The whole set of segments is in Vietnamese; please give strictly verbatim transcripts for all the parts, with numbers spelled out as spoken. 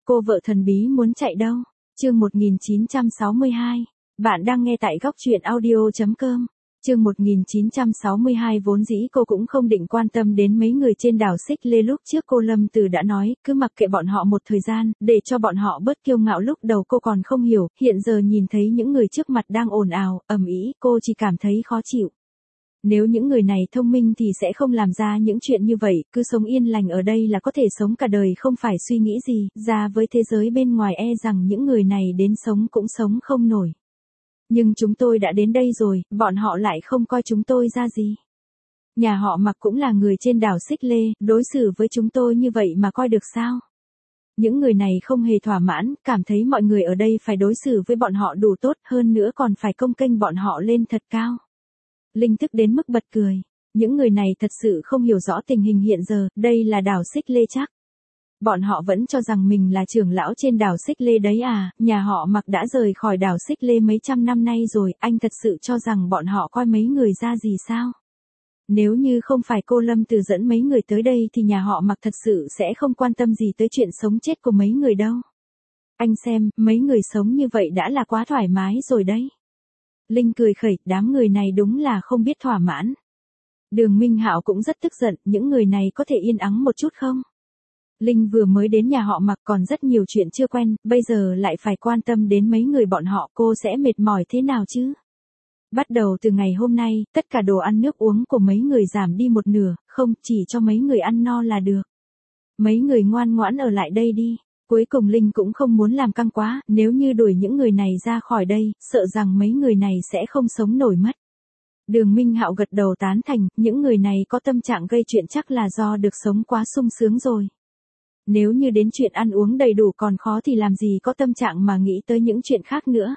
cô vợ thần bí muốn chạy đâu? Chương một nghìn chín trăm sáu mươi hai. Bạn đang nghe tại góc truyện audio chấm com. Chương một nghìn chín trăm sáu mươi hai vốn dĩ cô cũng không định quan tâm đến mấy người trên đảo Xích Lê, lúc trước cô Lâm Từ đã nói, cứ mặc kệ bọn họ một thời gian, để cho bọn họ bớt kiêu ngạo. Lúc đầu cô còn không hiểu, hiện giờ nhìn thấy những người trước mặt đang ồn ào, ầm ĩ, cô chỉ cảm thấy khó chịu. Nếu những người này thông minh thì sẽ không làm ra những chuyện như vậy, cứ sống yên lành ở đây là có thể sống cả đời không phải suy nghĩ gì, ra với thế giới bên ngoài e rằng những người này đến sống cũng sống không nổi. Nhưng chúng tôi đã đến đây rồi, bọn họ lại không coi chúng tôi ra gì. Nhà họ Mặc cũng là người trên đảo Xích Lê, đối xử với chúng tôi như vậy mà coi được sao? Những người này không hề thỏa mãn, cảm thấy mọi người ở đây phải đối xử với bọn họ đủ tốt, hơn nữa còn phải công kênh bọn họ lên thật cao. Linh tức đến mức bật cười. Những người này thật sự không hiểu rõ tình hình hiện giờ, đây là đảo Xích Lê chắc. Bọn họ vẫn cho rằng mình là trưởng lão trên đảo Xích Lê đấy à, nhà họ Mặc đã rời khỏi đảo Xích Lê mấy trăm năm nay rồi, anh thật sự cho rằng bọn họ coi mấy người ra gì sao? Nếu như không phải cô Lâm Từ dẫn mấy người tới đây thì nhà họ Mặc thật sự sẽ không quan tâm gì tới chuyện sống chết của mấy người đâu. Anh xem, mấy người sống như vậy đã là quá thoải mái rồi đấy. Linh cười khẩy, đám người này đúng là không biết thỏa mãn. Đường Minh Hạo cũng rất tức giận, những người này có thể yên ắng một chút không? Linh vừa mới đến nhà họ Mặc còn rất nhiều chuyện chưa quen, bây giờ lại phải quan tâm đến mấy người bọn họ, cô sẽ mệt mỏi thế nào chứ? Bắt đầu từ ngày hôm nay, tất cả đồ ăn nước uống của mấy người giảm đi một nửa, không, chỉ cho mấy người ăn no là được. Mấy người ngoan ngoãn ở lại đây đi. Cuối cùng Linh cũng không muốn làm căng quá, nếu như đuổi những người này ra khỏi đây, sợ rằng mấy người này sẽ không sống nổi mất. Đường Minh Hạo gật đầu tán thành, những người này có tâm trạng gây chuyện chắc là do được sống quá sung sướng rồi. Nếu như đến chuyện ăn uống đầy đủ còn khó thì làm gì có tâm trạng mà nghĩ tới những chuyện khác nữa.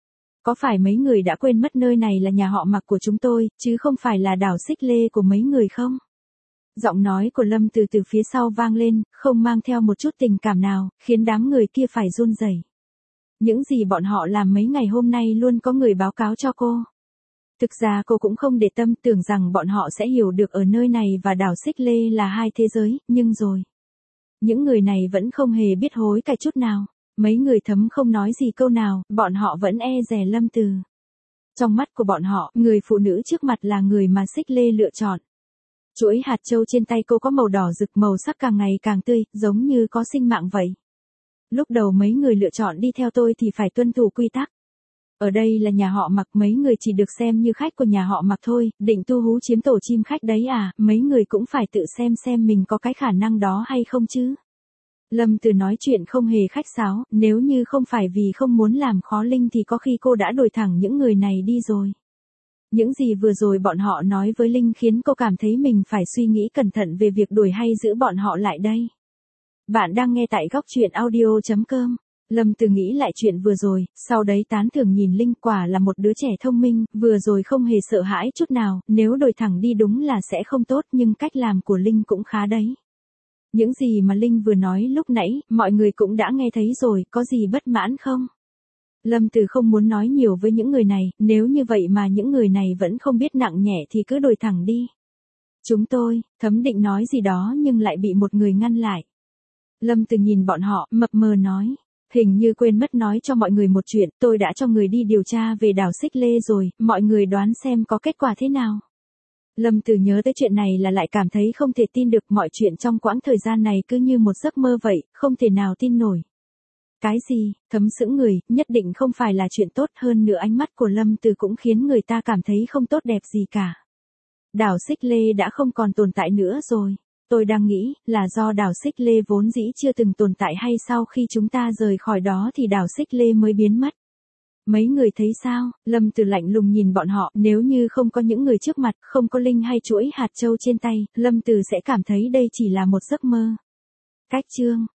Có phải mấy người đã quên mất nơi này là nhà họ Mặc của chúng tôi, chứ không phải là đảo Xích Lê của mấy người không? Giọng nói của Lâm Từ từ phía sau vang lên, không mang theo một chút tình cảm nào, khiến đám người kia phải run rẩy. Những gì bọn họ làm mấy ngày hôm nay luôn có người báo cáo cho cô. Thực ra cô cũng không để tâm, tưởng rằng bọn họ sẽ hiểu được ở nơi này và đảo Xích Lê là hai thế giới, nhưng rồi. Những người này vẫn không hề biết hối cải chút nào. Mấy người thấm không nói gì câu nào, bọn họ vẫn e dè Lâm Từ. Trong mắt của bọn họ, người phụ nữ trước mặt là người mà Xích Lê lựa chọn. Chuỗi hạt châu trên tay cô có màu đỏ rực, màu sắc càng ngày càng tươi, giống như có sinh mạng vậy. Lúc đầu mấy người lựa chọn đi theo tôi thì phải tuân thủ quy tắc. Ở đây là nhà họ Mặc, mấy người chỉ được xem như khách của nhà họ Mặc thôi, định tu hú chiếm tổ chim khách đấy à, mấy người cũng phải tự xem xem mình có cái khả năng đó hay không chứ. Lâm Từ nói chuyện không hề khách sáo, nếu như không phải vì không muốn làm khó Linh thì có khi cô đã đuổi thẳng những người này đi rồi. Những gì vừa rồi bọn họ nói với Linh khiến cô cảm thấy mình phải suy nghĩ cẩn thận về việc đuổi hay giữ bọn họ lại đây. Bạn đang nghe tại góc truyện audio chấm com. Lâm Từ nghĩ lại chuyện vừa rồi, sau đấy tán thưởng nhìn Linh, quả là một đứa trẻ thông minh, vừa rồi không hề sợ hãi chút nào, nếu đuổi thẳng đi đúng là sẽ không tốt, nhưng cách làm của Linh cũng khá đấy. Những gì mà Linh vừa nói lúc nãy, mọi người cũng đã nghe thấy rồi, có gì bất mãn không? Lâm Từ không muốn nói nhiều với những người này, nếu như vậy mà những người này vẫn không biết nặng nhẹ thì cứ đuổi thẳng đi. Chúng tôi, Thấm định nói gì đó nhưng lại bị một người ngăn lại. Lâm Từ nhìn bọn họ, mập mờ nói, hình như quên mất nói cho mọi người một chuyện, tôi đã cho người đi điều tra về đảo Xích Lê rồi, mọi người đoán xem có kết quả thế nào. Lâm Từ nhớ tới chuyện này là lại cảm thấy không thể tin được, mọi chuyện trong quãng thời gian này cứ như một giấc mơ vậy, không thể nào tin nổi. Cái gì? Thấm sững người, nhất định không phải là chuyện tốt, hơn nữa ánh mắt của Lâm Từ cũng khiến người ta cảm thấy không tốt đẹp gì cả. Đảo Xích Lê đã không còn tồn tại nữa rồi. Tôi đang nghĩ, là do đảo Xích Lê vốn dĩ chưa từng tồn tại hay sau khi chúng ta rời khỏi đó thì đảo Xích Lê mới biến mất. Mấy người thấy sao? Lâm Từ lạnh lùng nhìn bọn họ, nếu như không có những người trước mặt, không có Linh hay chuỗi hạt châu trên tay, Lâm Từ sẽ cảm thấy đây chỉ là một giấc mơ. Cách chương